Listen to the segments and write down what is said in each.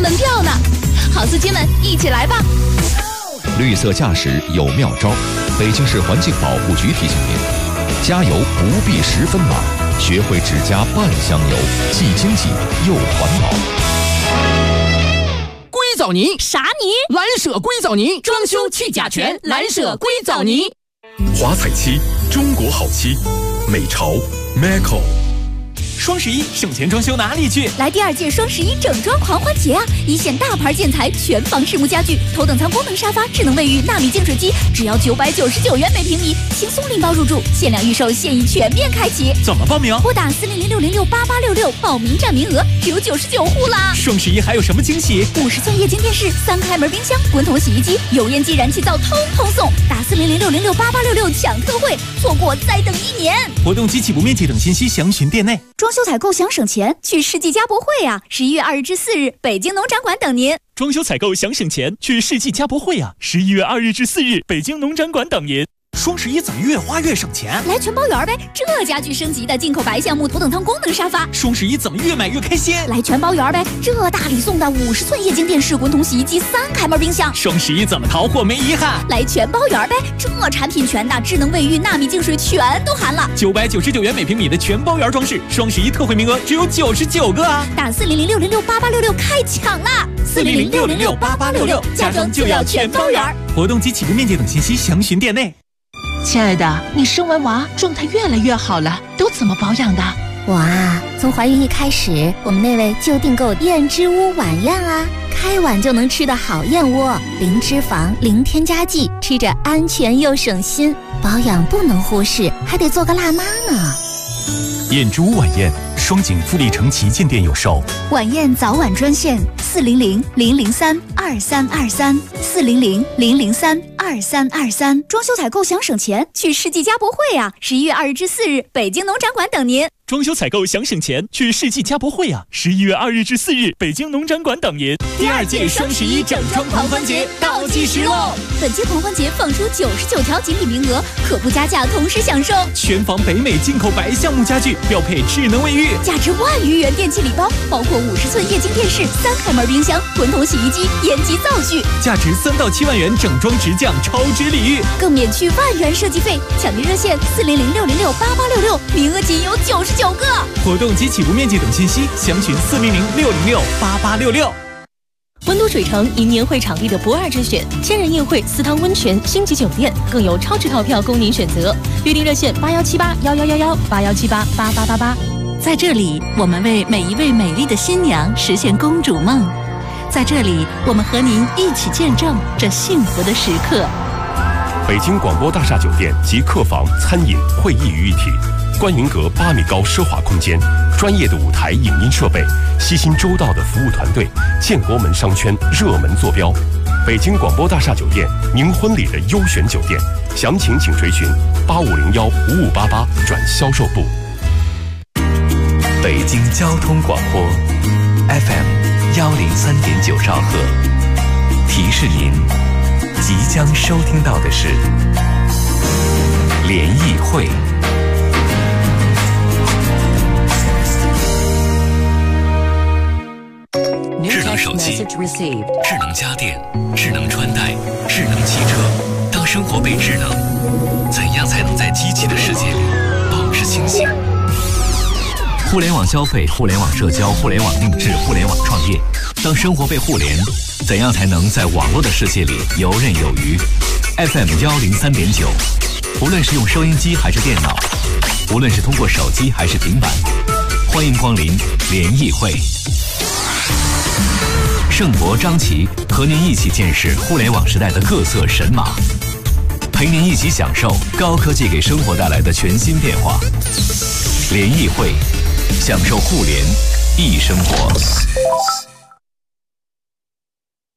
门票呢。好司机们，一起来吧！ 绿色驾驶有妙招，北京市环境保护局提醒您：加油不必10分满，学会只加半箱油，既经济又环保。 硅藻泥啥泥？ 蓝舍硅藻泥，装修去甲醛，蓝舍硅藻泥。 华彩漆，中国好漆，美潮 Maco。 双11省钱装修哪里去？ 来第2届双11整装狂欢节啊！一线大牌建材，全房实木家具，头等舱功能沙发，智能卫浴，纳米净水机，只要999元每平米，轻松拎包入住，限量预售，现已全面开启。 怎么报名？ 拨打40060688866，报名占名额只有99户啦！ 双11还有什么惊喜 ？50寸液晶电视，3开门冰箱，滚筒洗衣机，油烟机、燃气灶通通送。打40060688866抢特惠，错过再等1年。 活动及起步面积等信息详询店内。 装修采购想省钱，去世纪家博会啊！11月2日至4日，北京农展馆等您。 装修采购想省钱，去世纪家博会啊！11月2日至4日，北京农展馆等您。双11怎么越花越省钱？ 来全包圆呗！这家具升级的进口白橡木头等舱功能沙发。 双11怎么越买越开心？ 来全包圆呗！这大礼送的50寸液晶电视、滚筒洗衣机、3开门冰箱。 双11怎么淘货没遗憾？ 来全包圆呗！这产品全的，智能卫浴、纳米净水全都含了。 999元每平米的全包圆装饰，双11特惠名额只有99个啊！ 打40060688866开抢啦！40060688866，家装就要全包圆。 活动及起步面积等信息详询店内。 亲爱的，你生完娃状态越来越好了，都怎么保养的？ 我啊，从怀孕一开始，我们那位就订购燕之屋晚宴啊，开碗就能吃的好燕窝，零脂肪，零添加剂，吃着安全又省心。保养不能忽视，还得做个辣妈呢。 燕之屋晚宴，双井富力城旗舰店有售。 晚宴早晚专线400-003-2323，400-003-2323。装修采购想省钱，去世纪家博会啊！11月2日至4日，北京农展馆等您。 装修采购想省钱，去世纪家博会啊！11月2日至4日，北京农展馆等您。第2届双11整装狂欢节倒计时喽！ 本届狂欢节放出99条锦鲤名额，可不加价，同时享受全房北美进口白橡木家具，标配智能卫浴， 价值1万余元电器礼包，包括50寸液晶电视、3开门冰箱、滚筒洗衣机、烟机灶具， 价值3到7万元整装直降超值礼遇， 更免去1万元设计费。抢订热线400-606-8866，名额仅有99个。 活动及起步面积等信息详询400-606-8866。 温都水城因年会场地的不二之选，千人宴会、4汤温泉、星级酒店，更有超值套票供您选择。预订热线8178111181788888。 在这里，我们为每一位美丽的新娘实现公主梦。在这里，我们和您一起见证这幸福的时刻。 北京广播大厦酒店集客房、餐饮、会议于一体，观云阁8米高奢华空间，专业的舞台影音设备，悉心周到的服务团队，建国门商圈热门坐标。北京广播大厦酒店，您婚礼的优选酒店，详情请垂询8501-5588转销售部。 北京交通广播 FM103.9兆赫，提示您即将收听到的是联谊会。智能手机、智能家电、智能穿戴、智能汽车。当生活被智能，怎样才能在机器的世界里保持清醒？互联网消费、互联网社交、互联网定制、互联网创业。当生活被互联，怎样才能在网络的世界里游刃有余？ FM103.9，无论是用收音机还是电脑，无论是通过手机还是平板，欢迎光临联谊会。盛博、张琪和您一起见识互联网时代的各色神马，陪您一起享受高科技给生活带来的全新变化。联谊会，享受互联易生活。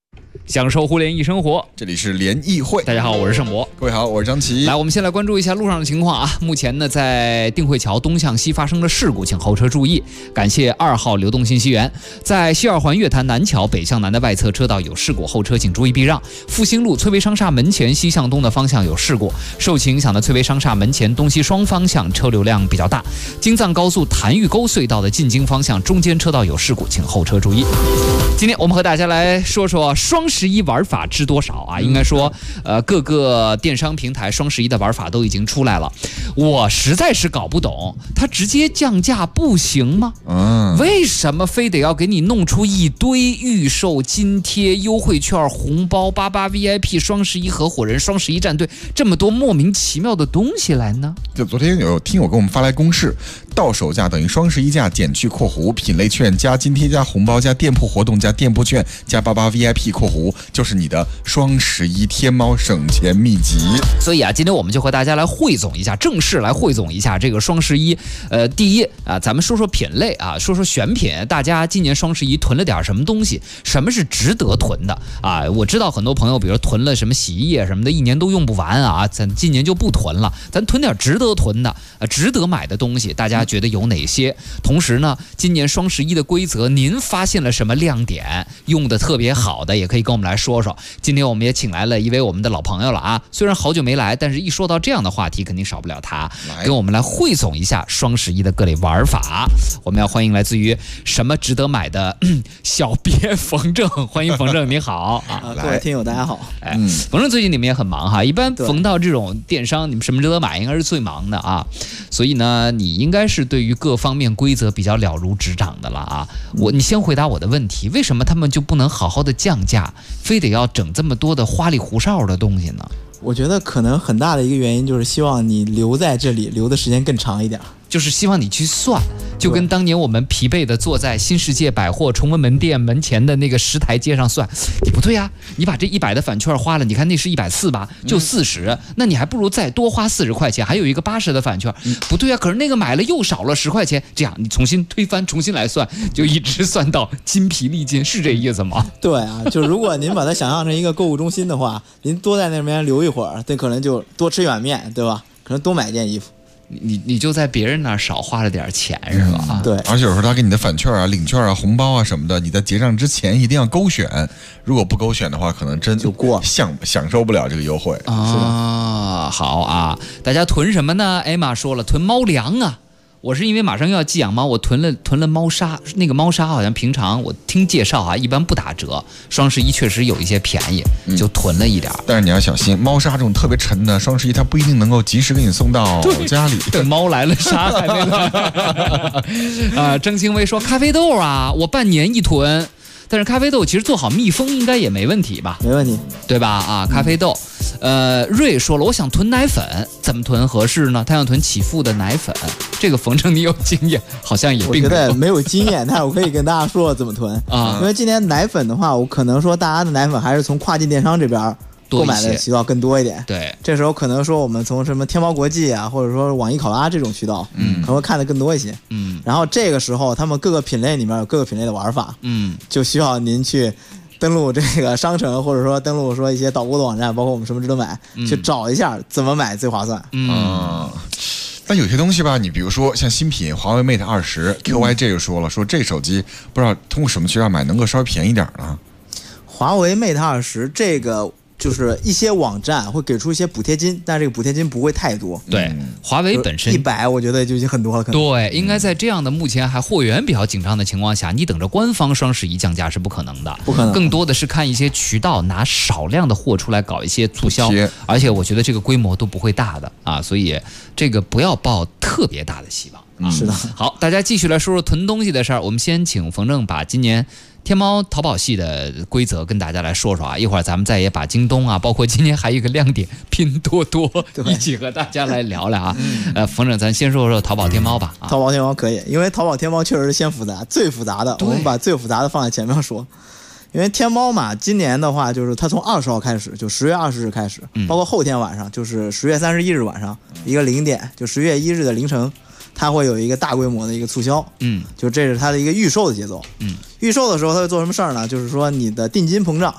享受互联易生活。 这里是联谊会， 大家好，我是盛博。 各位好，我是张琪。 来，我们先来关注一下路上的情况啊。目前呢，在定慧桥东向西发生了事故，请后车注意。感谢2号流动信息源。在西二环月坛南桥北向南的外侧车道有事故，后车请注意避让。复兴路翠微商厦门前西向东的方向有事故，受其影响的翠微商厦门前东西双方向车流量比较大。京藏高速潭峪沟隧道的进京方向中间车道有事故，请后车注意。今天我们和大家来说说双11玩法知多少啊？应该说，各个电商平台双11的玩法都已经出来了。我实在是搞不懂，它直接降价不行吗？为什么非得要给你弄出一堆预售津贴、优惠券、红包、88 VIP、双11合伙人、双11战队这么多莫名其妙的东西来呢？ 就昨天有听友给我们发来公式，到手价等于双11价减去括弧品类券加津贴加红包加店铺活动加店铺券加88 VIP 括弧，就是你的双11天猫省钱秘籍。 所以啊，今天我们就和大家来汇总一下，正式来汇总一下这个双11。第一啊，咱们说说品类啊，说说选品，大家今年双11囤了点什么东西？什么是值得囤的啊？我知道很多朋友，比如囤了什么洗衣液什么的，一年都用不完啊，咱今年就不囤了，咱囤点值得囤的、值得买的东西，大家觉得有哪些？同时呢，今年双11的规则，您发现了什么亮点？用的特别好的，也可以跟我们来说说。今天我们也请来了一位我们的老朋友了啊，虽然好久没来，但是一说到这样的话题，肯定少不了他，跟我们来汇总一下双11的各类玩法。我们要欢迎来自于什么值得买的小编冯正，欢迎冯正，你好啊！ 各位听友大家好。 冯正最近你们也很忙哈，一般逢到这种电商，你们什么值得买应该是最忙的啊，所以呢，你应该是对于各方面规则比较了如指掌的了啊。你先回答我的问题，为什么他们就不能好好的降价，非得要整这么多的花里胡哨的东西呢？ 我觉得可能很大的一个原因就是希望你留在这里，留的时间更长一点。 就是希望你去算，就跟当年我们疲惫的坐在新世界百货崇文门店门前的那个10台阶上算，你不对啊，你把这100的返券花了，你看那是140吧，就40，那你还不如再多花40块钱，还有一个80的返券，不对啊，可是那个买了又少了10块钱，这样你重新推翻，重新来算，就一直算到筋疲力尽，是这意思吗？ 对啊，就如果您把它想象成一个购物中心的话，您多在那边留一会儿，这可能就多吃一碗面，对吧？可能多买件衣服。 你就在别人那儿少花了点钱是吧？ 对， 而且有时候他给你的返券啊、领券啊、红包啊什么的，你在结账之前一定要勾选，如果不勾选的话，可能真就过享受不了这个优惠啊。好啊，大家囤什么呢？艾玛说了，囤猫粮啊。我是因为马上又要寄养猫，我囤了猫砂，那个猫砂好像平常我听介绍啊，一般不打折，双11确实有一些便宜，就囤了一点。 但是你要小心，猫砂这种特别沉的，双11它不一定能够及时给你送到家里。 等猫来了，沙还没来。郑清威说咖啡豆啊，我半年一囤。但是咖啡豆其实做好密封应该也没问题吧？ 没问题， 对吧？啊，咖啡豆。瑞说了，我想囤奶粉，怎么囤合适呢？他想囤启赋的奶粉，这个冯正你有经验，好像也并没有。 我觉得没有经验，但是我可以跟大家说怎么囤啊。因为今年奶粉的话，我可能说大家的奶粉还是从跨境电商这边购买的渠道更多一点。 对， 这时候可能说我们从什么天猫国际啊，或者说网易考拉这种渠道，可能会看得更多一些。然后这个时候他们各个品类里面有各个品类的玩法，就需要您去登录这个商城，或者说登录说一些导购的网站，包括我们什么值得买，去找一下怎么买最划算。 但有些东西吧，你比如说像新品华为 Mate 20，QYJ 就说了，说这手机不知道通过什么渠道买能够稍微便宜点呢？ 华为 Mate 20这个就是一些网站会给出一些补贴金，但这个补贴金不会太多。 对，华为本身 100，我觉得就已经很多了。可能对，应该在这样的目前还货源比较紧张的情况下，你等着官方双11降价是不可能的， 不可能。 更多的是看一些渠道拿少量的货出来搞一些促销，而且我觉得这个规模都不会大的啊，所以这个不要抱特别大的希望。 是的。 好，大家继续来说说囤东西的事儿。我们先请冯正把今年天猫淘宝系的规则跟大家来说说啊，一会儿咱们再也把京东啊，包括今天还有一个亮点拼多多一起和大家来聊聊啊。冯正，咱先说说淘宝天猫吧。 淘宝天猫可以，因为淘宝天猫确实是先复杂，最复杂的，我们把最复杂的放在前面说。因为天猫嘛，今年的话就是它从20号开始，就10月20日开始，包括后天晚上，就是10月31日晚上一个0点，就10月1日的凌晨。它会有一个大规模的一个促销，就这是它的一个预售的节奏。预售的时候它会做什么事儿呢？就是说你的定金膨胀，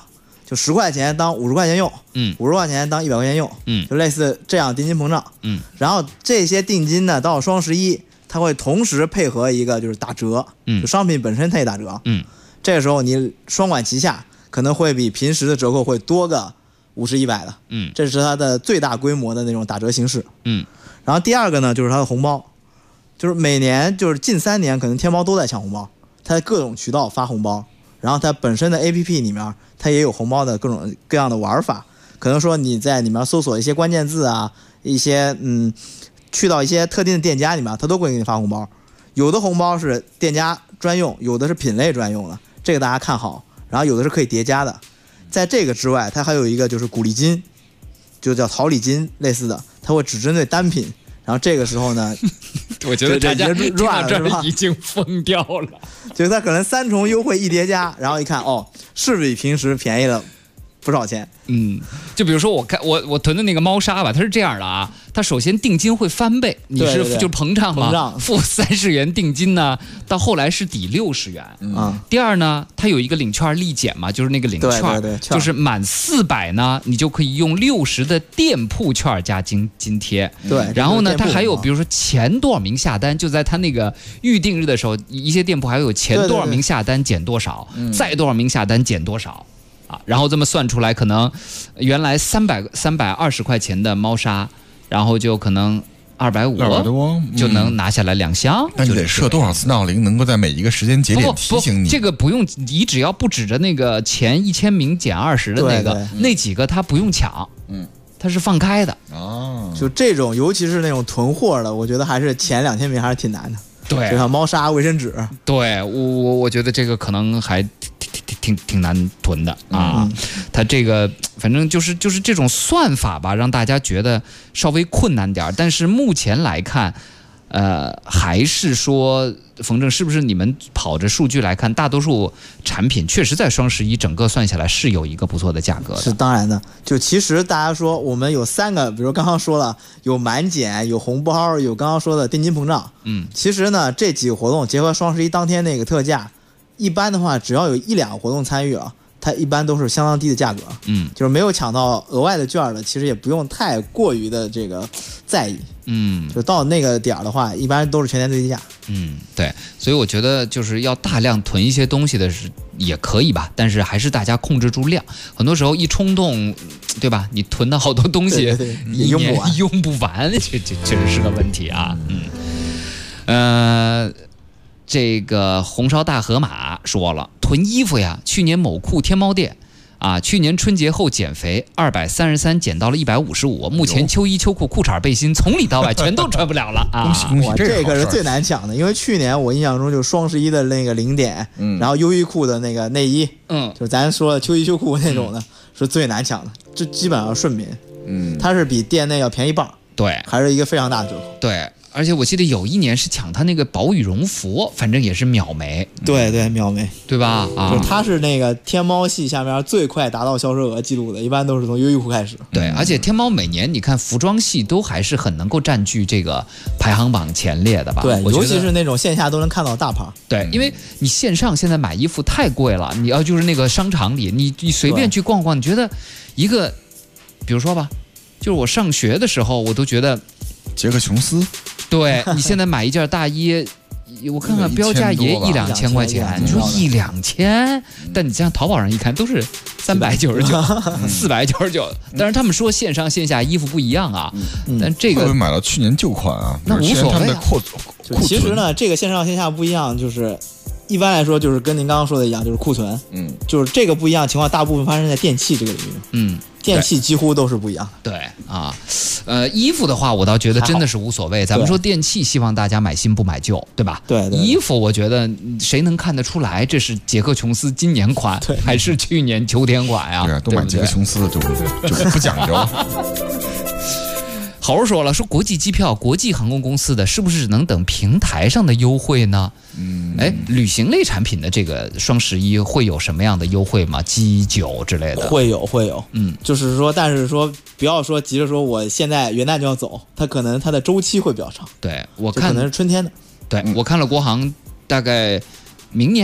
就10块钱当50块钱用，50块钱当100块钱用，就类似这样定金膨胀，然后这些定金呢，到双11，它会同时配合一个就是打折，就商品本身它也打折，这个时候你双管齐下，可能会比平时的折扣会多个50、100的，这是它的最大规模的那种打折形式，然后第二个呢，就是它的红包，就是每年就是近3年，可能天猫都在抢红包，它在各种渠道发红包。然后它本身的 APP 里面，它也有红包的各种各样的玩法。可能说你在里面搜索一些关键字啊，一些去到一些特定的店家里面，它都会给你发红包。有的红包是店家专用，有的是品类专用的，这个大家看好。然后有的是可以叠加的。在这个之外，它还有一个就是鼓励金，就叫桃李金类似的，它会只针对单品。然后这个时候呢， 我觉得大家听到这儿已经疯掉了。 就是它可能3重优惠一叠加，然后一看哦，是比平时便宜了不少钱。 就比如说我囤的那个猫砂吧，它是这样的啊，它首先定金会翻倍，你是就膨胀嘛，付30元定金呢，到后来是抵60元。第二呢，它有一个领券立减嘛，就是那个领券，就是满400呢，你就可以用60的店铺券加津贴。 对， 然后呢，它还有比如说前多少名下单，就在它那个预定日的时候，一些店铺还有前多少名下单减多少，再多少名下单减多少。然后这么算出来，可能原来320块钱的猫砂，然后就可能250 多就能拿下来2箱。 那你得设多少次闹铃，能够在每一个时间节点提醒你？ 这个不用，你只要不指着那个前1000名减20的那个，那几个它不用抢，它是放开的。 就这种，尤其是那种囤货的，我觉得还是前2000名还是挺难的。 对， 就像猫砂、卫生纸。 对，我觉得这个可能还挺难囤的啊。它这个反正就是这种算法吧，让大家觉得稍微困难点。但是目前来看，还是说，冯正，是不是你们跑着数据来看，大多数产品确实在双11整个算下来是有一个不错的价格的？ 是当然的。就其实大家说我们有3个，比如刚刚说了，有满减，有红包，有刚刚说的定金膨胀。其实呢，这几个活动结合双11当天那个特价，一般的话，只要有1-2个活动参与了，它一般都是相当低的价格。就是没有抢到额外的券的，其实也不用太过于的这个在意。就到那个点儿的话，一般都是全年最低价。 对，所以我觉得就是要大量囤一些东西的是也可以吧，但是还是大家控制住量。很多时候一冲动，对吧？你囤的好多东西， 你用不完，这确实是个问题啊。这个红烧大河马说了，囤衣服呀，去年某库天猫店去年春节后减肥233减到了155，目前秋衣秋裤裤衩背心从里到外全都穿不了了啊！ 恭喜， 这个是最难抢的，因为去年我印象中就双11的那个0点，然后优衣库的那个内衣，就是咱说的秋衣秋裤那种的，是最难抢的，这基本上顺民，它是比店内要便宜半， 对， 还是一个非常大的折扣， 对。而且我记得有一年是抢他那个薄羽绒服，反正也是秒没。 对，秒没， 对吧？ 就它是那个天猫系下面最快达到销售额记录的，一般都是从优衣库开始。 对，而且天猫每年你看服装系都还是很能够占据这个排行榜前列的吧？ 对，尤其是那种线下都能看到大牌。 对，因为你线上现在买衣服太贵了，你要就是那个商场里，你随便去逛逛，你觉得一个，比如说吧，就是我上学的时候，我都觉得杰克琼斯。 对，你现在买一件大衣，我看看标价也1-2千块钱，你说1-2千，但你像淘宝上一看都是399、499，但是他们说线上线下衣服不一样啊，但这个会不会买到去年旧款啊？ 那无所谓。 其实呢，这个线上线下不一样，就是一般来说就是跟您刚刚说的一样，就是库存，就是这个不一样情况，大部分发生在电器这个领域，电器几乎都是不一样的。对啊，衣服的话，我倒觉得真的是无所谓。咱们说电器，希望大家买新不买旧，对吧？ 对。 衣服，我觉得谁能看得出来这是杰克琼斯今年款还是去年秋天款呀？ 对啊，都买杰克琼斯的就不讲究。 猴说了，说国际机票、国际航空公司的是不是只能等平台上的优惠呢？旅行类产品的这个双11会有什么样的优惠吗？机酒之类的？ 会有。就是说，但是说不要说急着说我现在元旦就要走，它可能它的周期会比较长。 对，我看可能是春天的。 对，我看了国航大概明年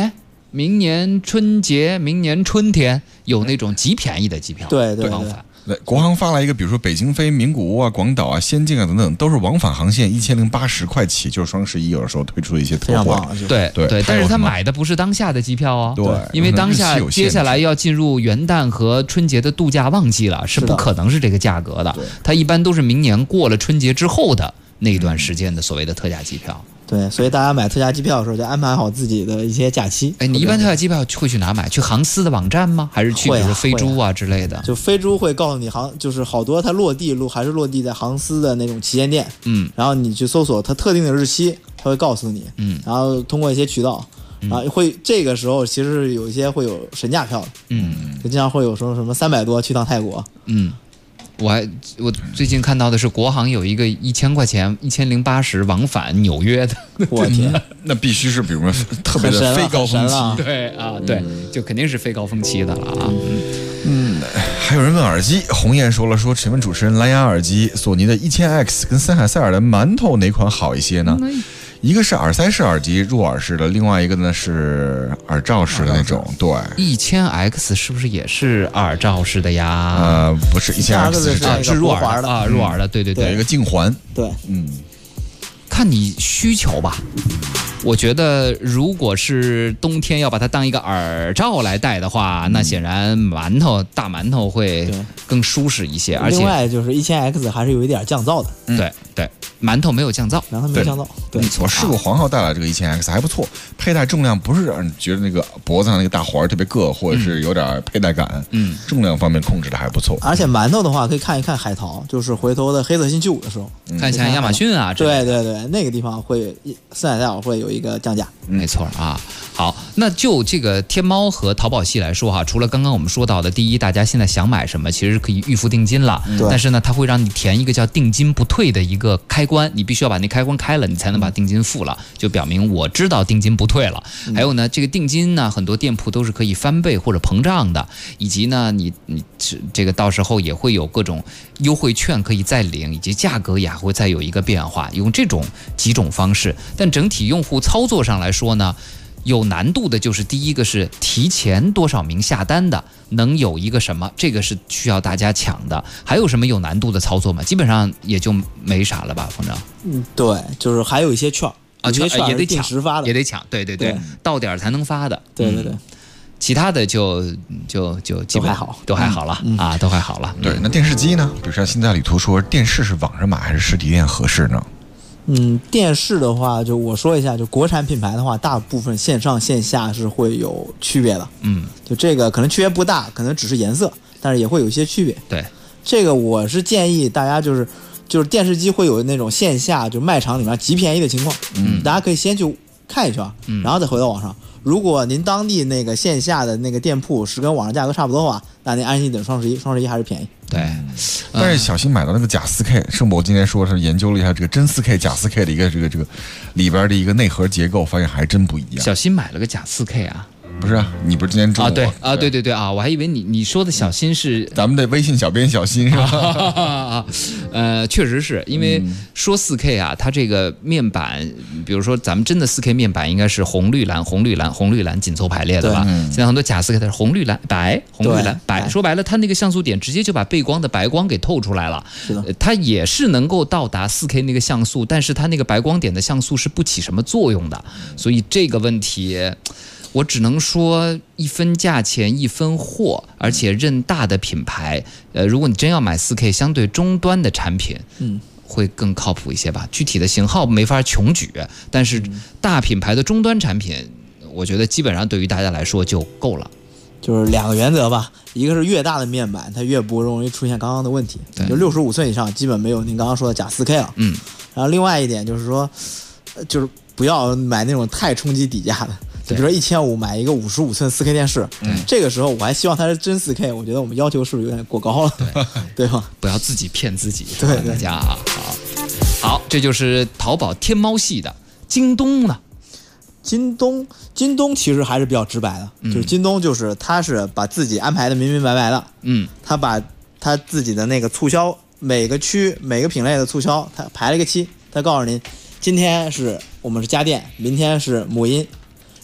明年春节、明年春天有那种极便宜的机票， 对往返。 国航发来一个，比如说北京飞名古屋啊、广岛啊、仙境啊等等，都是往返航线1080块起，就是双11有的时候推出的一些特惠。 对，但是他买的不是当下的机票哦， 对， 因为当下接下来要进入元旦和春节的度假旺季了，是不可能是这个价格的。它一般都是明年过了春节之后的那段时间的所谓的特价机票。 对，所以大家买特价机票的时候就安排好自己的一些假期。 哎，你一般特价机票会去哪买？去航司的网站吗？还是去比如说飞猪啊之类的？ 就飞猪会告诉你就是好多它还是落地在航司的那种旗舰店。然后你去搜索它特定的日期，它会告诉你。然后通过一些渠道，然后这个时候其实有一些会有神价票的。就经常会有什么300多去趟泰国。 我最近看到的是国航有一个1000块钱1080往返纽约的， 我天， 那必须是比如说特别的非高峰期， 对啊，对，就肯定是非高峰期的了啊。 还有人问耳机，鸿雁说请问主持人，蓝牙耳机索尼的1000X 跟森海塞尔的馒头哪款好一些呢？一个是耳塞式耳机入耳式的，另外一个呢是耳罩式的那种。对 ，1000X 是不是也是耳罩式的呀？ 不是，1000X 是入耳的啊，入耳的，对， 有一个镜环。 对， 看你需求吧。我觉得如果是冬天要把它当一个耳罩来戴的话，那显然大馒头会更舒适一些，而且另外就是1000X 还是有一点降噪的。 对，馒头没有降噪， 对， 我试过黄浩带来这个1000X还不错，佩戴重量不是让你觉得那个脖子上那个大环特别硌，或者是有点佩戴感。重量方面控制的还不错。 而且馒头的话可以看一看海淘，就是回头的黑色星期五的时候， 看一下亚马逊啊， 对，那个地方会森海塞尔会有一个降价。 没错啊。好，那就这个天猫和淘宝系来说哈，除了刚刚我们说到的，第一，大家现在想买什么，其实是可以预付定金了。但是呢，它会让你填一个叫定金不退的一个开关，你必须要把那开关开了，你才能把定金付了，就表明我知道定金不退了。还有呢，这个定金呢，很多店铺都是可以翻倍或者膨胀的，以及呢，你这个到时候也会有各种优惠券可以再领，以及价格也还会再有一个变化，用这种几种方式。但整体用户操作上来说呢，有难度的就是第一个是提前多少名下单的能有一个什么，这个是需要大家抢的。还有什么有难度的操作吗？基本上也就没啥了吧，冯正。 对，就是还有一些券啊，也得定时发的， 也得抢，对，到点才能发的， 对。 其他的就基本都还好了啊，都还好了。 对，那电视机呢？比如说现在李图说电视是网上买还是实体店合适呢？ 电视的话，就我说一下，就国产品牌的话，大部分线上线下是会有区别的。就这个可能区别不大，可能只是颜色，但是也会有一些区别。 对， 这个我是建议大家就是电视机会有那种线下就卖场里面极便宜的情况，大家可以先去看一圈，然后再回到网上。如果您当地那个线下的那个店铺是跟网上价格差不多的话，那您安心等双十一还是便宜。 对， 但是小新买到那个假 4K， 是我今天说是研究了一下这个真 4K 假 4K 的一个这个里边的一个内核结构，发现还真不一样。 小新买了个假 4K 啊？ 不是啊，你不是今天中午对啊，我还以为你说的小新是咱们的微信小编小新是吧？ 确实是因为说 4K 啊，它这个面板，比如说咱们真的 4K 面板应该是红绿蓝紧凑排列的吧？现在很多假 4K 它是红绿蓝白，说白了，它那个像素点直接就把背光的白光给透出来了。它也是能够到达 4K 那个像素，但是它那个白光点的像素是不起什么作用的，所以这个问题。我只能说一分价钱一分货，而且认大的品牌，如果你真要买 4K 相对终端的产品，会更靠谱一些吧。具体的型号没法穷举，但是大品牌的终端产品，我觉得基本上对于大家来说就够了。 就是两个原则吧，一个是越大的面板它越不容易出现刚刚的问题，就65寸以上基本没有您刚刚说的假 4K 了。然后另外一点就是说，就是不要买那种太冲击底价的。比如说1500买一个55寸4K 电视，这个时候我还希望它是真 4K， 我觉得我们要求是不是有点过高了？对吧？ 不要自己骗自己。 对， 大家啊，好，这就是淘宝天猫系的。京东呢？ 京东其实还是比较直白的，就是京东就是他是把自己安排的明明白白的，他把他自己的那个促销每个区每个品类的促销，他排了一个期，他告诉您今天是我们是家电，明天是母婴。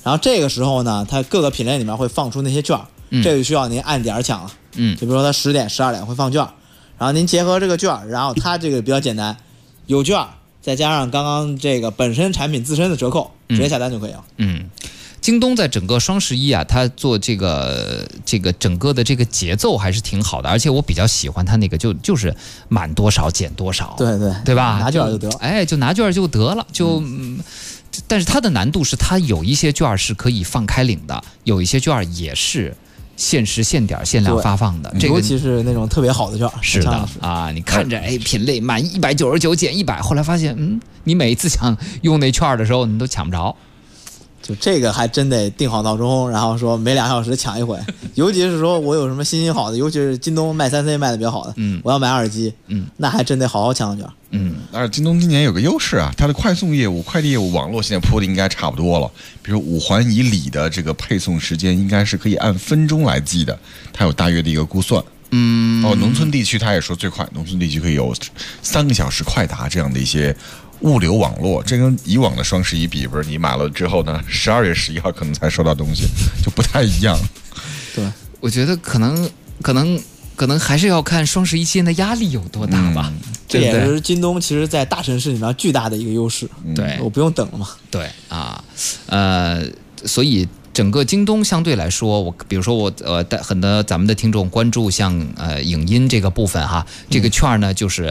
然后这个时候呢，它各个品类里面会放出那些券，这就需要您按点抢了。就比如说它10点、12点会放券，然后您结合这个券，然后它这个比较简单，有券再加上刚刚这个本身产品自身的折扣，直接下单就可以了。 京东在整个双11啊，它做这个整个的这个节奏还是挺好的，而且我比较喜欢它那个就是满多少减多少，对吧？ 拿券就得了， 就拿券就得了，但是它的难度是它有一些券是可以放开领的，有一些券也是限时限点限量发放的， 尤其是那种特别好的券。 是的啊，你看着品类满199减100，后来发现你每一次想用那券的时候你都抢不着。 就这个还真得定好闹钟，然后说每2小时抢一回。尤其是说我有什么新好的，尤其是京东卖3C 卖的比较好的，我要买耳机，那还真得好好抢券。 而且京东今年有个优势啊，它的快送业务、快递业务网络现在铺的应该差不多了。比如5环以里的这个配送时间，应该是可以按分钟来计的，它有大约的一个估算。农村地区他也说最快，农村地区可以有3个小时快达这样的一些物流网络，这跟以往的双11比，不是你买了之后呢，12月11号可能才收到东西，就不太一样。 对， 我觉得可能还是要看双11期间的压力有多大吧。 这也是京东其实在大城市里面巨大的一个优势。 对， 我不用等了嘛。 对啊，所以整个京东相对来说，比如说我很多咱们的听众关注像影音这个部分哈，这个券呢就是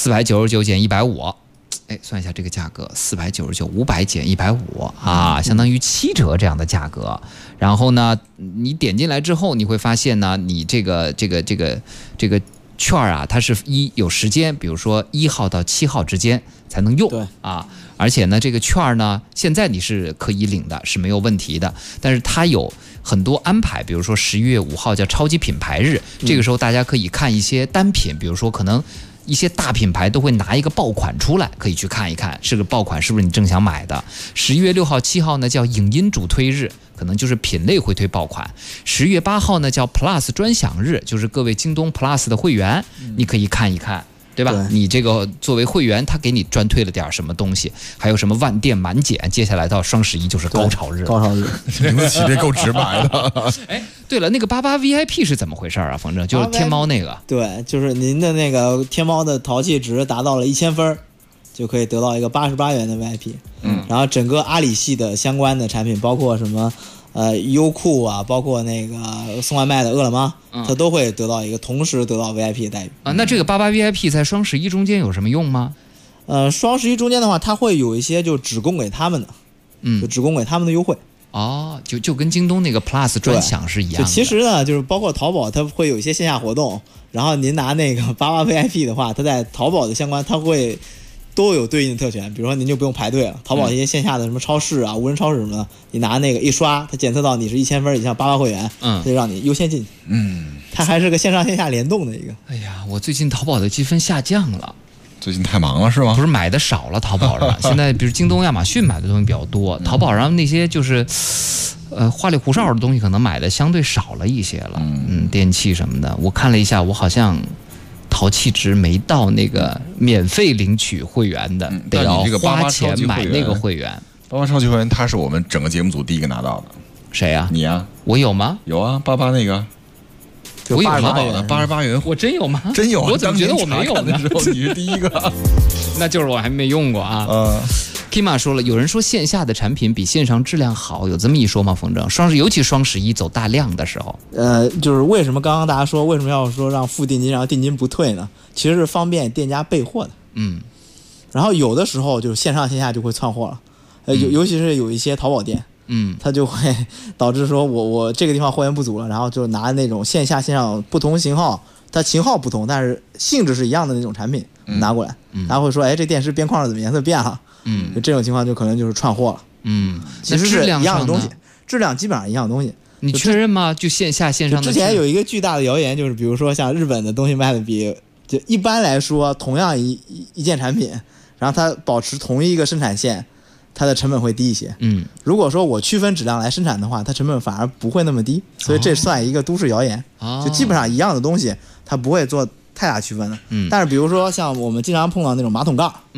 499减150。算一下这个价格，499，500减150啊，相当于7折这样的价格。然后呢，你点进来之后，你会发现呢，你这个券啊，它是有时间，比如说1号到7号之间才能用。 对啊，而且呢，这个券呢，现在你是可以领的，是没有问题的。但是它有很多安排，比如说11月5号叫超级品牌日，这个时候大家可以看一些单品，比如说可能一些大品牌都会拿一个爆款出来，可以去看一看，是个爆款是不是你正想买的。11月6号、7号呢叫影音主推日，可能就是品类会推爆款。10月8号呢叫 Plus 专享日，就是各位京东 Plus 的会员，你可以看一看。对吧？你这个作为会员，他给你专推了点什么东西，还有什么万店满减。接下来到双11就是高潮日， 名字起得够直白的。 对了，那个88 VIP 是怎么回事啊？反正就是天猫那个。 对，就是您的那个天猫的淘气值达到了1000分，就可以得到一个88元的 VIP。然后整个阿里系的相关的产品，包括什么优酷啊，包括那个送外卖的饿了么，它都会得到一个同时得到 VIP 的待遇啊。那这个88 VIP 在双11中间有什么用吗？ 双11中间的话，它会有一些就只供给他们的，就只供给他们的优惠。 就跟京东那个 Plus 专享是一样的。 其实呢，就是包括淘宝，它会有一些线下活动，然后您拿那个88 VIP 的话，它在淘宝的相关，它会都有对应的特权，比如说您就不用排队了，淘宝一些线下的什么超市啊、无人超市什么的，你拿那个一刷，它检测到你是1000分以上88会员，它就让你优先进去。它还是个线上线下联动的一个。 哎呀，我最近淘宝的积分下降了。 最近太忙了是吗？ 不是买的少了，淘宝上现在比如京东、亚马逊买的东西比较多，淘宝上那些就是花里胡哨的东西可能买的相对少了一些了。电器什么的，我看了一下，我好像淘气值没到那个免费领取会员的，得要花钱买那个会员。 88超级会员，他是我们整个节目组第一个拿到的。 谁呀？ 你呀？ 我有吗？ 有啊，88那个。 我有淘宝的88元， 我真有吗？ 真有， 我怎么觉得我没有呢？ 你是第一个， 那就是我还没用过啊。Kima 说了，有人说线下的产品比线上质量好，有这么一说吗？冯正，尤其双11走大量的时候， 就是为什么刚刚大家说为什么要说让付定金，然后定金不退呢？其实是方便店家备货的。然后有的时候就是线上线下就会窜货了，尤其是有一些淘宝店。它就会导致说我这个地方货源不足了，然后就拿那种线下线上不同型号，它型号不同，但是性质是一样的那种产品拿过来，然后会说，这电视边框怎么颜色变了？就这种情况就可能就是串货了。其实是一样的东西，质量基本上一样的东西。 你确认吗？就线下线上的。 之前有一个巨大的谣言，就是比如说像日本的东西卖的就一般来说同样一件产品，然后它保持同一个生产线，它的成本会低一些。如果说我区分质量来生产的话，它成本反而不会那么低，所以这算一个都市谣言。就基本上一样的东西，它不会做太大区分的。但是比如说像我们经常碰到那种马桶盖，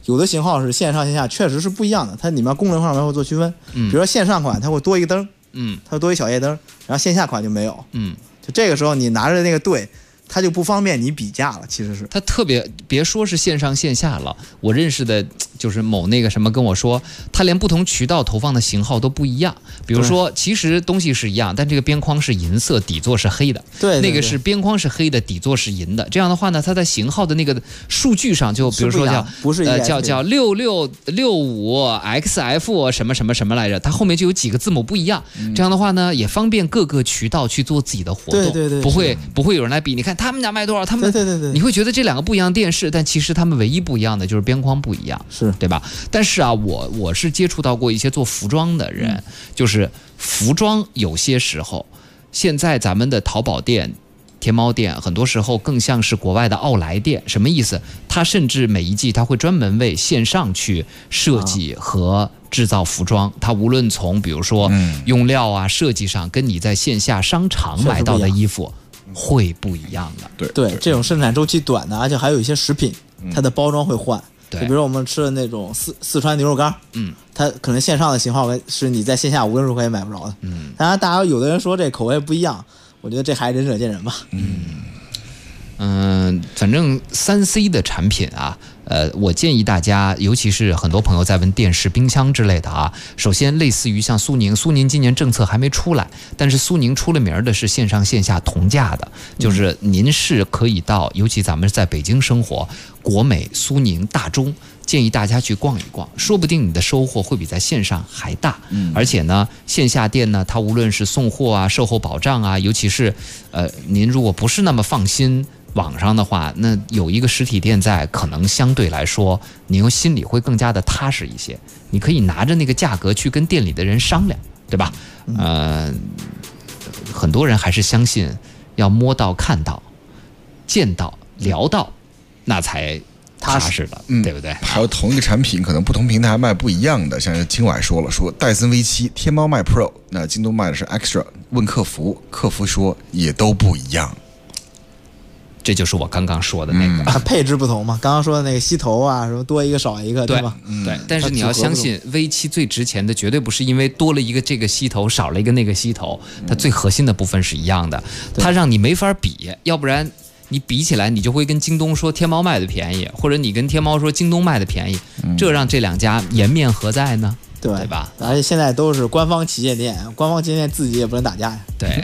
有的型号是线上线下确实是不一样的，它里面功能上面会做区分。比如说线上款它会多一个灯，它会多一小夜灯，然后线下款就没有。就这个时候你拿着那个对，它就不方便你比价了。其实是它特别别说是线上线下了，我认识的就是某那个什么跟我说，他连不同渠道投放的型号都不一样。比如说，其实东西是一样，但这个边框是银色，底座是黑的。 对， 那个是边框是黑的，底座是银的。这样的话呢，它在型号的那个数据上，就比如说叫叫6665XF 什么什么什么来着，它后面就有几个字母不一样。这样的话呢，也方便各个渠道去做自己的活动。 对， 不会有人来比。你看他们家卖多少，他们对， 你会觉得这两个不一样的电视，但其实他们唯一不一样的就是边框不一样， 是对吧？但是啊，我是接触到过一些做服装的人，就是服装有些时候，现在咱们的淘宝店、天猫店，很多时候更像是国外的奥莱店。什么意思？它甚至每一季它会专门为线上去设计和制造服装，它无论从比如说用料啊、设计上，跟你在线下商场买到的衣服会不一样的。 对，这种生产周期短的，而且还有一些食品，它的包装会换。就比如说我们吃的那种四川牛肉干，它可能线上的型号是你在线下无论如何也买不着的。当然，大家有的人说这口味不一样，我觉得这还仁者见仁吧。 反正3C 的产品啊，我建议大家，尤其是很多朋友在问电视、冰箱之类的啊，首先类似于像苏宁今年政策还没出来，但是苏宁出了名的是线上线下同价的，就是您是可以到，尤其咱们在北京生活，国美、苏宁、大中，建议大家去逛一逛，说不定你的收获会比在线上还大。而且呢，线下店呢，它无论是送货啊、售后保障啊，尤其是您如果不是那么放心网上的话，那有一个实体店在，可能相对来说您心里会更加的踏实一些。你可以拿着那个价格去跟店里的人商量，对吧？很多人还是相信要摸到、看到、见到、聊到，那才踏实的，对不对？ 还有同一个产品，可能不同平台卖不一样的，像是青晚说了，说戴森 V7，天猫卖 Pro， 那京东卖的是 Extra， 问客服，客服说也都不一样。 这就是我刚刚说的那个， 它配置不同嘛，刚刚说的那个吸头啊，什么多一个少一个，对吧？ 对，但是你要相信 V7 最值钱的绝对不是因为多了一个这个吸头，少了一个那个吸头，它最核心的部分是一样的，它让你没法比，要不然你比起来，你就会跟京东说天猫卖的便宜，或者你跟天猫说京东卖的便宜，这让这两家颜面何在呢？对吧？ 而且现在都是官方旗舰店，官方旗舰店自己也不能打架呀。 对，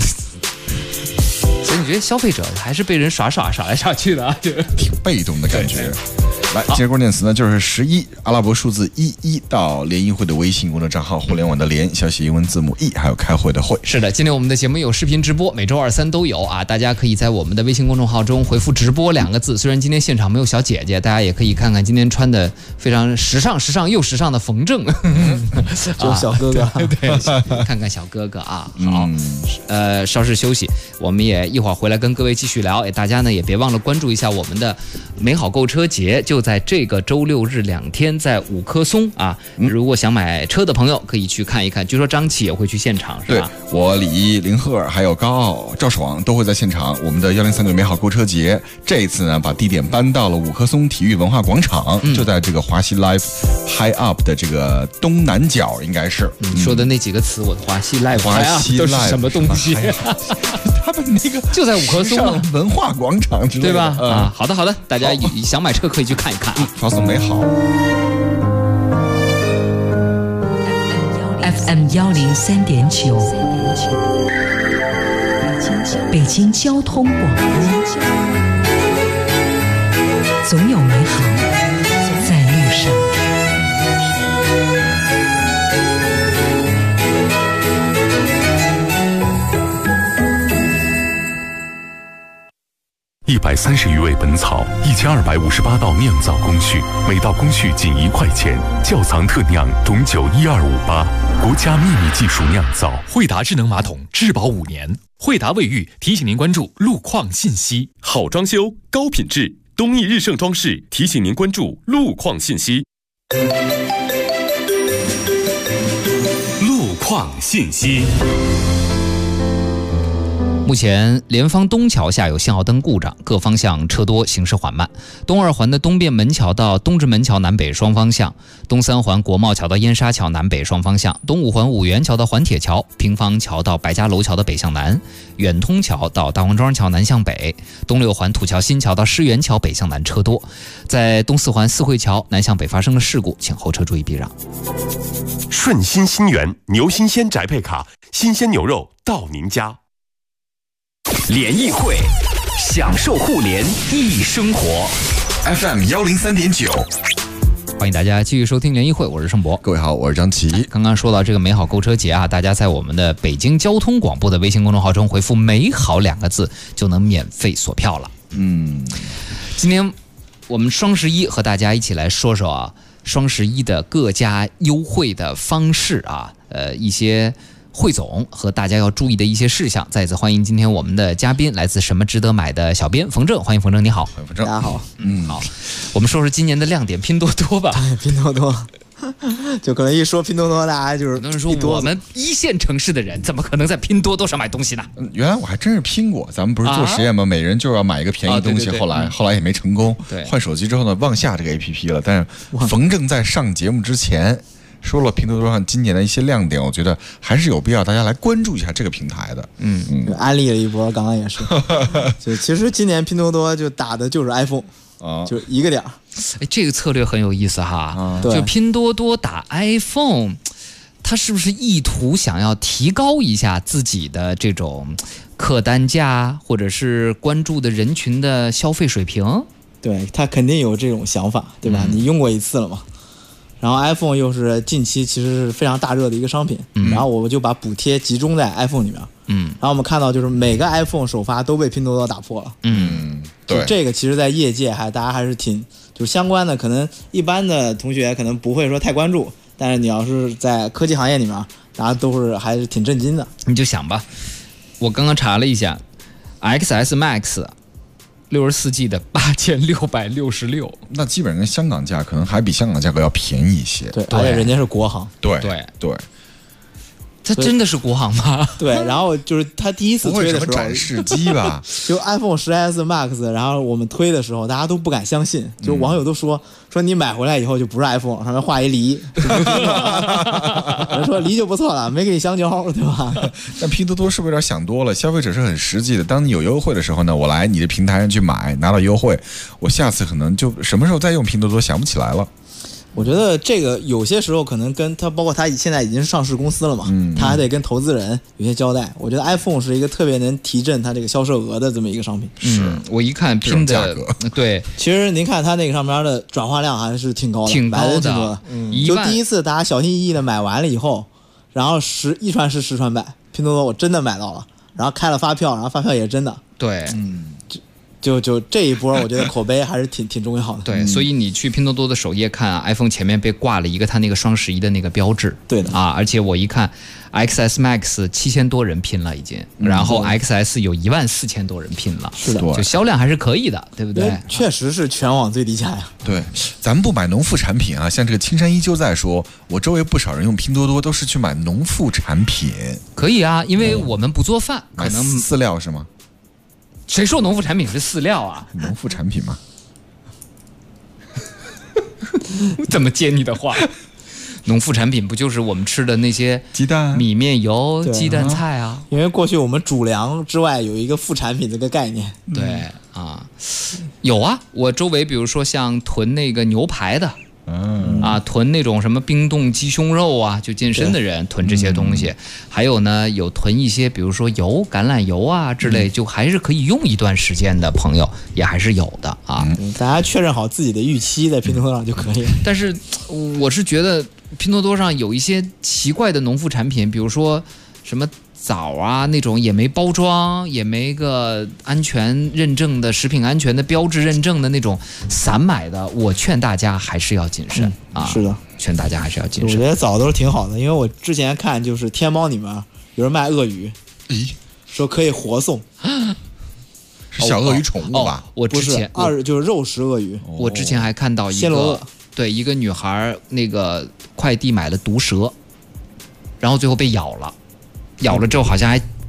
所以你觉得消费者还是被人耍来耍去的啊，就挺被动的感觉。来，今日关键词呢就是11，阿拉伯数字11到联谊会的微信公众账号，互联网的联，小写英文字母 E， 还有开会的会。 是的，今天我们的节目有视频直播，每周2、3都有啊，大家可以在我们的微信公众号中回复直播2个字。虽然今天现场没有小姐姐，大家也可以看看今天穿的非常时尚又时尚的冯正， 就是小哥哥， 对，看看小哥哥啊。好，稍事休息，我们也一会儿回来跟各位继续聊。大家呢也别忘了关注一下我们的美好购车节，就在这个周6日2天，在5棵松啊。如果想买车的朋友可以去看一看，据说张琪也会去现场，是吧？ 对，我李一、林鹤还有高傲、赵爽都会在现场。我们的103.6美好购车节这一次呢，把地点搬到了5棵松体育文化广场，就在这个华西 Life High Up 的这个东南角，应该是。 说的那几个词，我的华西 Life 都是什么东西？ 他们那个就在5棵松文化广场之类的， 对吧？好的，大家想买车可以去看一看啊。 发送美好。 FM 103.9，北京交通广播，总有美好在路上。 130余味本草，1258道酿造工序，每道工序仅1块钱。窖藏特酿种酒12588，国家秘密技术酿造。 惠达智能马桶质保5年。惠达卫浴提醒您关注路况信息。 好装修，高品质，东义日盛装饰提醒您关注路况信息。路况信息。 目前联方东桥下有信号灯故障，各方向车多，行驶缓慢。东二环的东便门桥到东直门桥南北双方向，东三环国贸桥到燕莎桥南北双方向，东五环五元桥到环铁桥、平房桥到白家楼桥的北向南，远通桥到大王庄桥南向北，东六环土桥新桥到狮园桥北向南车多。在东四环四惠桥南向北发生了事故，请后车注意避让。 顺心新源牛新鲜宅配卡，新鲜牛肉到您家。 联谊会，享受互联易生活。 FM 103.9， 欢迎大家继续收听联谊会，我是盛博。 各位好，我是张琪。 刚刚说到这个美好购车节啊，大家在我们的北京交通广播的微信公众号中回复“美好”2个字，就能免费锁票了。今天我们双11和大家一起来说说啊，双11的各家优惠的方式啊，一些汇总和大家要注意的一些事项。再次欢迎今天我们的嘉宾，来自什么值得买的小编冯正，欢迎冯正，你好。 冯正， 大家好。 好，我们说说今年的亮点，拼多多吧。 拼多多，就可能一说拼多多，大家就是很多人说我们一线城市的人怎么可能在拼多多上买东西呢？ 原来我还真是拼过，咱们不是做实验吗？每人就要买一个便宜东西，后来也没成功。 对， 换手机之后呢，忘下这个 APP 了。但是冯正在上节目之前说了拼多多上今年的一些亮点，我觉得还是有必要大家来关注一下这个平台的。 安利了一波，刚刚也是。就其实今年拼多多就打的就是 iPhone，就一个点儿。 这个策略很有意思哈。就拼多多打 iPhone， 它是不是意图想要提高一下自己的这种客单价，或者是关注的人群的消费水平？ 对，他肯定有这种想法，对吧？你用过一次了嘛？然后 iPhone 又是近期其实是非常大热的一个商品，然后我们就把补贴集中在 iPhone 里面，然后我们看到就是每个 iPhone 首发都被拼多多打破了，对，这个其实在业界大家还是挺就是相关的，可能一般的同学可能不会说太关注，但是你要是在科技行业里面，大家都是还是挺震惊的。 你就想吧，我刚刚查了一下 XS Max。64G 的8666， 那基本上跟香港价可能还比香港价格要便宜一些。 对，而且人家是国行。 对， 它真的是国行吗？ 对，然后就是他第一次推的时候， 展示机吧， 就 iPhone XS Max， 然后我们推的时候，大家都不敢相信，就网友都说你买回来以后就不是 iPhone， 上面画一梨，人说梨就不错了，没给你香蕉，对吧？ 但拼多多是不是有点想多了？消费者是很实际的，当你有优惠的时候呢，我来你的平台上去买，拿到优惠，我下次可能就什么时候再用拼多多想不起来了。 我觉得这个有些时候可能跟它，包括它现在已经是上市公司了嘛，它还得跟投资人有些交代。我觉得 iPhone 是一个特别能提振它这个销售额的这么一个商品。 我一看拼的对， 其实您看它那个上面的转化量还是挺高的， 挺高的。 就第一次大家小心翼翼的买完了以后，然后一传十，十传百，拼多多我真的买到了，然后开了发票，然后发票也是真的。 对， 就这一波，我觉得口碑还是挺重要的。 对，所以你去拼多多的首页看，iPhone 前面被挂了一个它那个双11的那个标志。 对的啊，而且我一看 XS Max 7000多人拼了已经，然后 XS 有14000多人拼了。 是的， 就销量还是可以的，对不对？ 确实是全网最低价呀。 对，咱们不买农副产品啊，像这个青山依旧在说，我周围不少人用拼多多都是去买农副产品。 可以啊，因为我们不做饭，可能饲料是吗？ 谁说农副产品是饲料啊？ 农副产品吗？ 怎么接你的话？农副产品不就是我们吃的那些鸡蛋、 米面油、鸡蛋菜啊？ 因为过去我们主粮之外有一个副产品这个概念。 对啊，有啊，我周围比如说像囤那个牛排的。囤那种什么冰冻鸡胸肉啊，就健身的人囤这些东西，还有呢，有囤一些比如说油、橄榄油啊之类，就还是可以用一段时间的朋友也还是有的啊。 大家确认好自己的预期，在拼多多上就可以。 但是我是觉得拼多多上有一些奇怪的农副产品，比如说什么枣啊那种也没包装，也没个安全认证的食品安全的标志认证的那种散买的，我劝大家还是要谨慎啊。 是的， 劝大家还是要谨慎。 我觉得枣都是挺好的，因为我之前看就是天猫里面有人卖鳄鱼，说可以活送， 是小鳄鱼宠物吧？ 我之前就是肉食鳄鱼。 我之前还看到一个对一个女孩那个快递买了毒蛇，然后最后被咬了之后好像还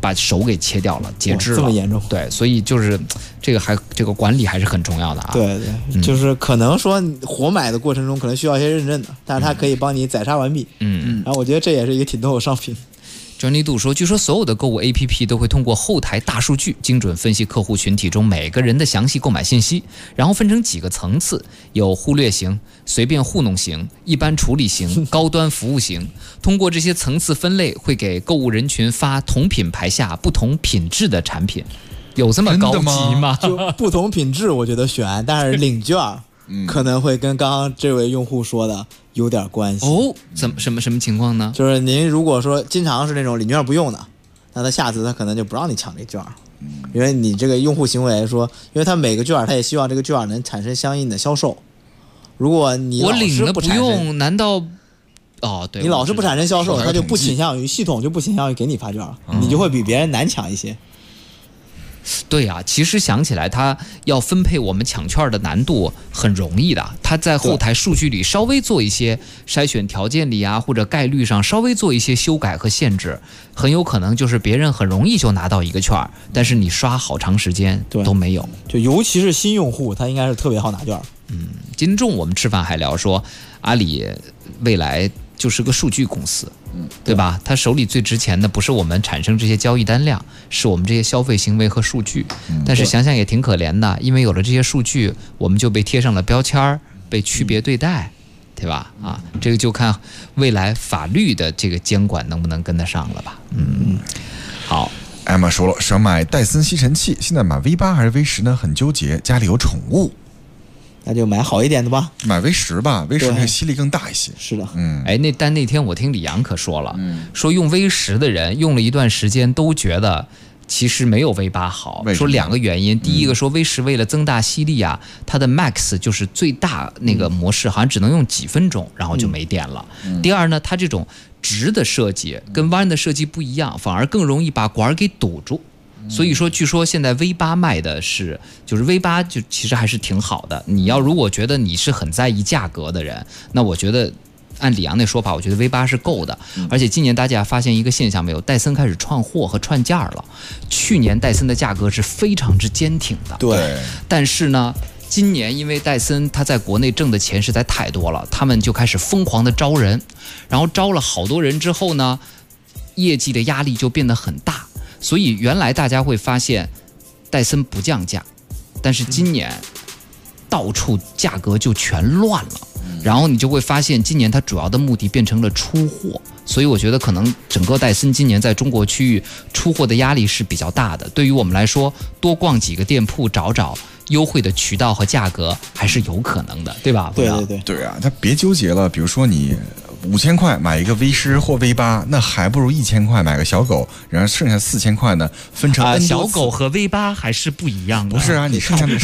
把手给切掉了，截肢了， 这么严重？ 对，所以就是这个管理还是很重要的啊。 对对，就是可能说活买的过程中可能需要一些认证的，但是它可以帮你宰杀完毕。然后我觉得这也是一个挺逗的商品。 专利度说，据说所有的购物 APP 都会通过后台大数据精准分析客户群体中每个人的详细购买信息，然后分成几个层次，有忽略型、随便糊弄型、一般处理型、高端服务型。通过这些层次分类，会给购物人群发同品牌下不同品质的产品。有这么高级吗？ 就不同品质，我觉得悬，但是领券可能会跟刚刚这位用户说的有点关系哦。什么情况呢？ 就是您如果说经常是那种领券不用的，那他下次他可能就不让你抢这券，因为你这个用户行为说，因为他每个券他也希望这个券能产生相应的销售。如果你我领了不用，难道？哦，对， 你老是不产生销售，他就不倾向于系统就不倾向于给你发券，你就会比别人难抢一些。 对啊，其实想起来，他要分配我们抢券的难度很容易的。他在后台数据里稍微做一些筛选条件里啊，或者概率上稍微做一些修改和限制，很有可能就是别人很容易就拿到一个券，但是你刷好长时间都没有。 就尤其是新用户，他应该是特别好拿券。 今天中午我们吃饭还聊说，阿里未来就是个数据公司，对吧？他手里最值钱的不是我们产生这些交易单量，是我们这些消费行为和数据。但是想想也挺可怜的，因为有了这些数据，我们就被贴上了标签，被区别对待，对吧？啊，这个就看未来法律的这个监管能不能跟得上了吧。好。 艾玛说了，想买戴森吸尘器，现在买 V8 还是 V10 呢？很纠结，家里有宠物。 那就买好一点的吧， 买 V10 吧，V10 它吸力更大一些。 是的， 但那天我听李阳可说了，说用 V10 的人用了一段时间都觉得其实没有 V8 好，说2个原因，第一个说 V10 为了增大吸力啊，它的 Max 就是最大那个模式，好像只能用几分钟，然后就没电了。第二呢，它这种直的设计跟弯的设计不一样，反而更容易把管给堵住。所以说，据说现在 V8 卖的是，就是 V8 就其实还是挺好的。你要如果觉得你是很在意价格的人，那我觉得按李阳那说法，我觉得 V8 是够的。而且今年大家发现一个现象没有，戴森开始串货和串件了。去年戴森的价格是非常之坚挺的， 对。 但是呢，今年因为戴森它在国内挣的钱实在太多了，他们就开始疯狂的招人，然后招了好多人之后呢，业绩的压力就变得很大。所以原来大家会发现戴森不降价，但是今年到处价格就全乱了，然后你就会发现今年它主要的目的变成了出货。所以我觉得可能整个戴森今年在中国区域出货的压力是比较大的。对于我们来说，多逛几个店铺找找优惠的渠道和价格还是有可能的，对吧？ 对对对对啊，他别纠结了。比如说你5000块买一个 V10 或 V8，那还不如1000块买个小狗，然后剩下4000块呢分成 N 多次。 小狗和 V8还是不一样的。 不是啊，你剩下那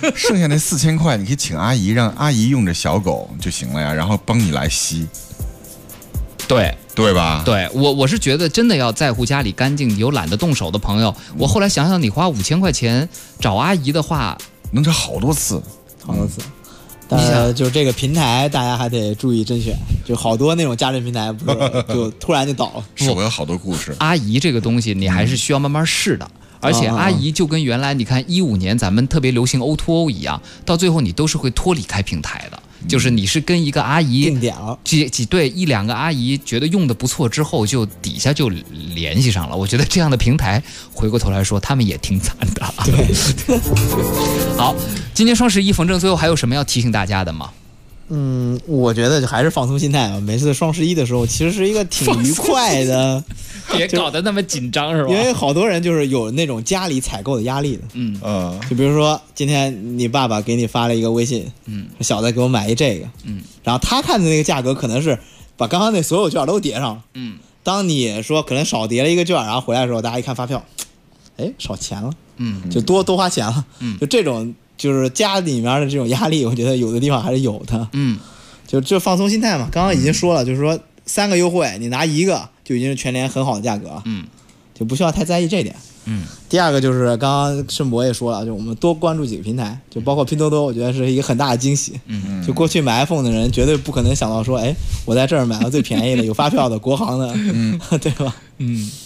4000块，你可以请阿姨，让阿姨用着小狗就行了呀，然后帮你来吸。对吧？ 对，我是觉得真的要在乎家里干净，有懒得动手的朋友。我后来想想，你花5000块钱找阿姨的话， 能找好多次。 但是就这个平台，大家还得注意甄选，就好多那种家政平台，不是就突然就倒了。 是，我有好多故事。 阿姨这个东西，你还是需要慢慢试的。而且阿姨就跟原来你看15年咱们特别流行 O2O 一样，到最后你都是会脱离开平台的。就是你是跟一个阿姨定点了， 对1-2个阿姨觉得用的不错之后，就底下就联系上了。我觉得这样的平台，回过头来说，他们也挺惨的。 对， 好，今年双11，冯正最后还有什么要提醒大家的吗？ 我觉得还是放松心态吧。每次双11的时候，其实是一个挺愉快的， 别搞得那么紧张是吧？ 因为好多人就是有那种家里采购的压力的。就比如说今天你爸爸给你发了一个微信，小子给我买一这个，然后他看的那个价格可能是把刚刚那所有券都叠上了，当你说可能少叠了一个券，然后回来的时候，大家一看发票，哎，少钱了，就多花钱了，就这种。就是家里面的这种压力，我觉得有的地方还是有的。就放松心态嘛。刚刚已经说了，就是说3个优惠，你拿1个就已经是全联很好的价格了。就不需要太在意这点。第二个就是刚刚盛博也说了，就我们多关注几个平台，就包括拼多多，我觉得是一个很大的惊喜。就过去买 iPhone 的人绝对不可能想到说，哎，我在这儿买到最便宜的、有发票的、国行的，对吧？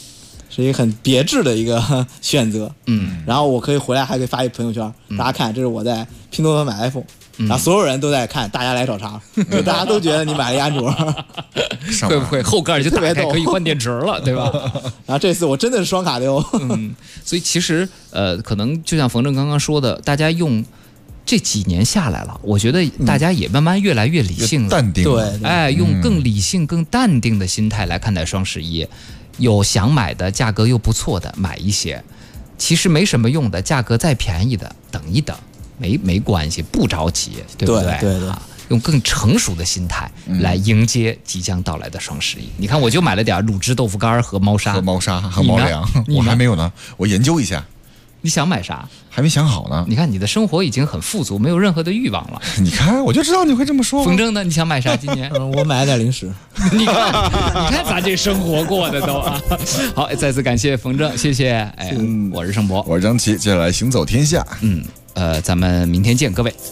是一个很别致的一个选择。然后我可以回来还可以发一朋友圈，大家看这是我在拼多多买 iPhone。然后所有人都在看，大家来找茬，就大家都觉得你买了一安卓， 会不会后盖就打开可以换电池了，对吧？ 然后这次我真的是双卡的哟。 所以其实可能就像冯正刚刚说的，大家用这几年下来了，我觉得大家也慢慢越来越理性了， 淡定了。 对，用更理性、更淡定的心态来看待双11，有想买的，价格又不错的买一些，其实没什么用的，价格再便宜的等一等。没关系，不着急，对不对？ 对用更成熟的心态来迎接即将到来的双11。你看，我就买了点卤汁豆腐干和猫砂， 和猫粮，我还没有呢，我研究一下。 你想买啥？ 还没想好呢。 你看，你的生活已经很富足，没有任何的欲望了。 你看，我就知道你会这么说。 冯正呢？你想买啥？今年我买了点零食。 你看咱这生活过的都啊。好，再次感谢冯正，谢谢。我是盛博， 我是张琪，接下来行走天下。 咱们明天见，各位。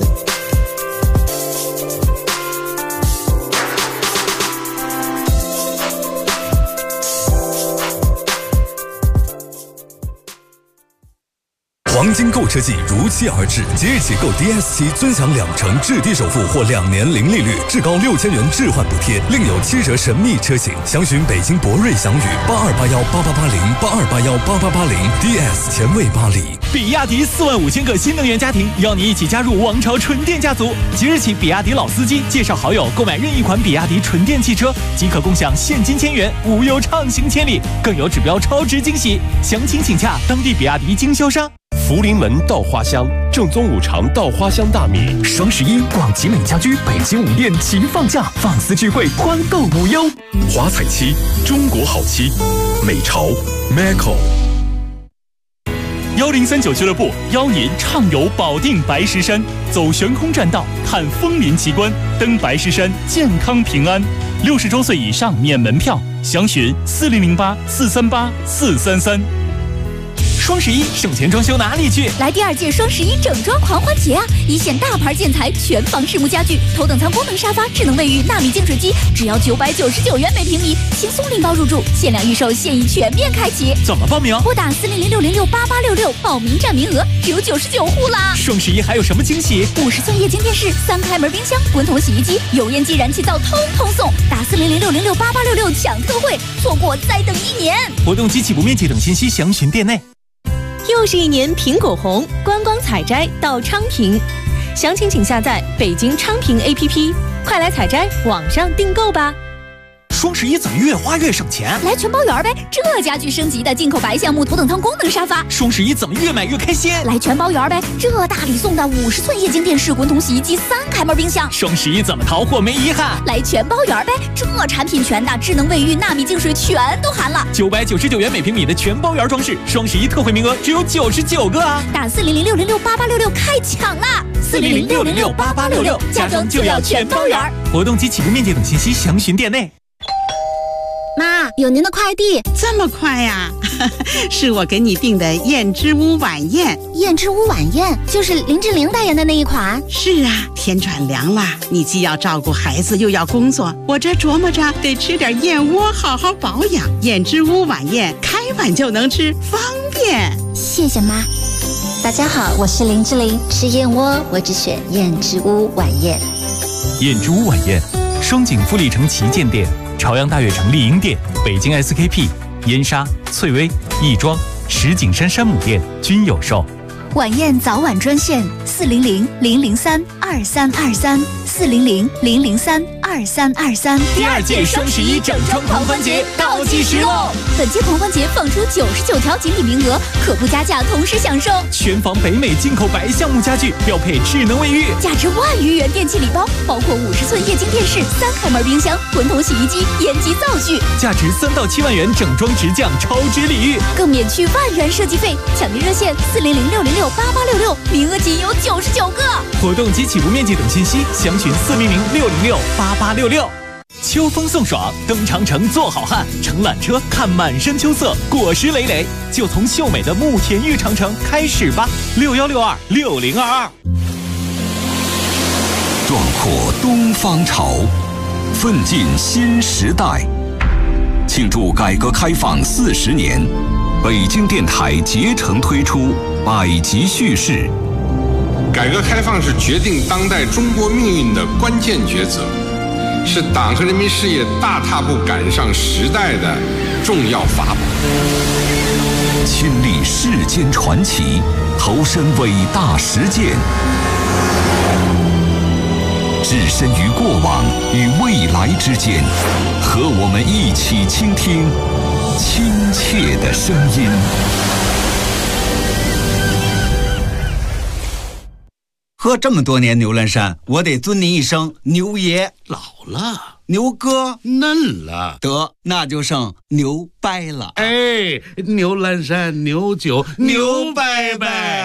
黄金购车季如期而至，即日起购 DS7尊享2%至低首付或2年零利率，至高6000元置换补贴，另有7折神秘车型。详询北京博瑞祥宇8281888082818880 DS 前卫巴黎。 比亚迪45000个新能源家庭，邀你一起加入王朝纯电家族。即日起，比亚迪老司机介绍好友购买任意款比亚迪纯电汽车，即可共享现金1000元，无忧畅行千里，更有指标超值惊喜。详情请洽当地比亚迪经销商。 福临门稻花香，正宗五常稻花香大米。 双11，广吉美家居北京5店齐放价，放肆聚会，欢购无忧。 华彩漆，中国好漆，美潮 Macco。 1039俱乐部邀您畅游保定白石山，走悬空栈道，看枫林奇观，登白石山，健康平安。60周岁以上免门票，详询4008-438-433。双11省钱装修哪里去？ 来第2届双11整装狂欢节啊！一线大牌建材全房实木家具、头等舱功能沙发、智能卫浴、纳米净水机，只要999元每平米，轻松拎包入住，限量预售，现已全面开启。 怎么报名？ 拨打4006068866，报名占名额只有99户啦！ 双11还有什么惊喜 ？50寸液晶电视、3开门冰箱、滚筒洗衣机、油烟机、燃气灶，通通送！打4006068866抢特惠，错过再等1年。 活动及起步面积等信息详询店内。 又是一年苹果红，观光采摘到昌平，详情请下载北京昌平 APP， 快来采摘，网上订购吧。 双11怎么越花越省钱？ 来全包圆呗！这家具升级的进口白橡木头等舱功能沙发。 双11怎么越买越开心？ 来全包圆呗！这大礼送的50寸液晶电视、滚筒洗衣机、3开门冰箱。 双11怎么淘货没遗憾？ 来全包圆呗！这产品全的，智能卫浴、纳米净水全都含了。 999元每平米的全包圆装饰，双11特惠名额只有99个啊！ 打4006068866开抢啦！4006068866，家装就要全包圆。 活动及起步面积等信息详询店内。 妈，有您的快递。 这么快呀？是我给你订的燕之屋晚宴。 燕之屋晚宴就是林志玲代言的那一款。 是啊，天转凉了，你既要照顾孩子又要工作，我这琢磨着得吃点燕窝好好保养。燕之屋晚宴开碗就能吃，方便。 谢谢妈。大家好，我是林志玲，吃燕窝我只选燕之屋晚宴。 燕之屋晚宴，双井富力城旗舰店、朝阳大悦城丽婴店、北京 SKP、燕莎、翠微、亦庄、石景山山姆店均有售。 晚宴早晚专线400-003-2323，400-003-2323。 第2届双11整装狂欢节倒计时喽！ 本届狂欢节放出99条锦鲤名额，可不加价同时享受全房北美进口白橡木家具，标配智能卫浴， 价值1万余元电器礼包，包括50寸液晶电视、3开门冰箱、滚筒洗衣机、烟机灶具， 价值3到7万元整装直降超值礼遇， 更免去1万元设计费。抢订热线400-606-8866，名额仅有99个。 活动及起步面积等信息详询400-606-8866。秋风送爽，登长城做好汉，乘缆车看满山秋色，果实累累，就从秀美的慕田峪长城开始吧。6162-6022。 壮阔东方潮，奋进新时代。 庆祝改革开放40年，北京电台竭诚推出百集叙事。 改革开放是决定当代中国命运的关键抉择，是党和人民事业大踏步赶上时代的重要法宝。 亲历世间传奇，投身伟大实践，置身于过往与未来之间，和我们一起倾听亲切的声音。 喝这么多年牛栏山，我得尊您一声牛爷。 老了， 牛哥嫩了， 得那就剩牛掰了。 哎，牛栏山牛酒牛掰掰。